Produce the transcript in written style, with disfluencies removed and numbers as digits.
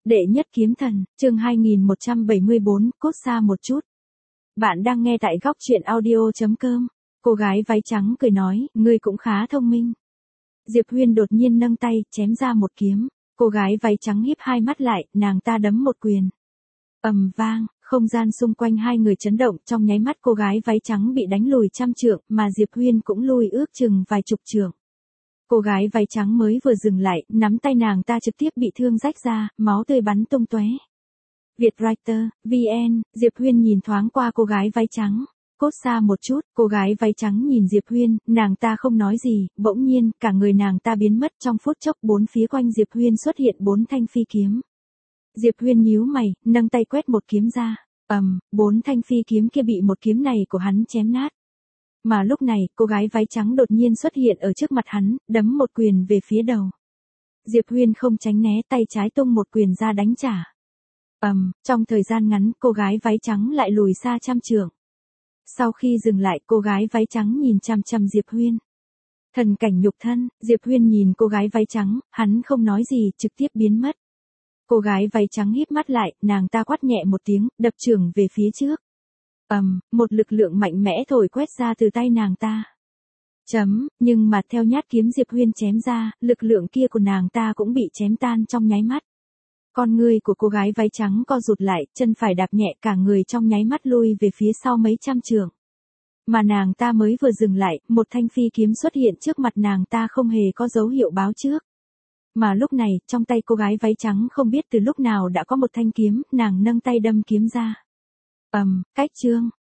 Đệ nhất kiếm thần, chương 2174, cốt xa một chút. Bạn đang nghe tại góc truyện audio.com. Cô gái váy trắng cười nói, ngươi cũng khá thông minh. Diệp Huyên đột nhiên nâng tay, chém ra một kiếm. Cô gái váy trắng híp hai mắt lại, nàng ta đấm một quyền. Ầm vang, không gian xung quanh hai người chấn động, trong nháy mắt cô gái váy trắng bị đánh lùi 100 trượng, mà Diệp Huyên cũng lùi ước chừng vài chục trượng. Cô gái váy trắng mới vừa dừng lại, nắm tay nàng ta trực tiếp bị thương rách ra, máu tươi bắn tung tóe. Vietwriter, VN, Diệp Huyên nhìn thoáng qua cô gái váy trắng. Cốt xa một chút, cô gái váy trắng nhìn Diệp Huyên, nàng ta không nói gì, bỗng nhiên, cả người nàng ta biến mất trong phút chốc, bốn phía quanh Diệp Huyên xuất hiện 4 thanh phi kiếm. Diệp Huyên nhíu mày, nâng tay quét một kiếm ra. 4 thanh phi kiếm kia bị một kiếm này của hắn chém nát. Mà lúc này, cô gái váy trắng đột nhiên xuất hiện ở trước mặt hắn, đấm một quyền về phía đầu. Diệp Huyên không tránh né, tay trái tung một quyền ra đánh trả. Trong thời gian ngắn, cô gái váy trắng lại lùi xa 100 trượng. Sau khi dừng lại, cô gái váy trắng nhìn chằm chằm Diệp Huyên. Thần cảnh nhục thân, Diệp Huyên nhìn cô gái váy trắng, hắn không nói gì, trực tiếp biến mất. Cô gái váy trắng híp mắt lại, nàng ta quát nhẹ một tiếng, đập chưởng về phía trước. Một lực lượng mạnh mẽ thổi quét ra từ tay nàng ta. Nhưng mà theo nhát kiếm Diệp Huyên chém ra, lực lượng kia của nàng ta cũng bị chém tan trong nháy mắt. Con người của cô gái váy trắng co rụt lại, chân phải đạp nhẹ, cả người trong nháy mắt lui về phía sau mấy trăm trượng. Mà nàng ta mới vừa dừng lại, một thanh phi kiếm xuất hiện trước mặt nàng ta không hề có dấu hiệu báo trước. Mà lúc này, trong tay cô gái váy trắng không biết từ lúc nào đã có một thanh kiếm, nàng nâng tay đâm kiếm ra. Cách chương,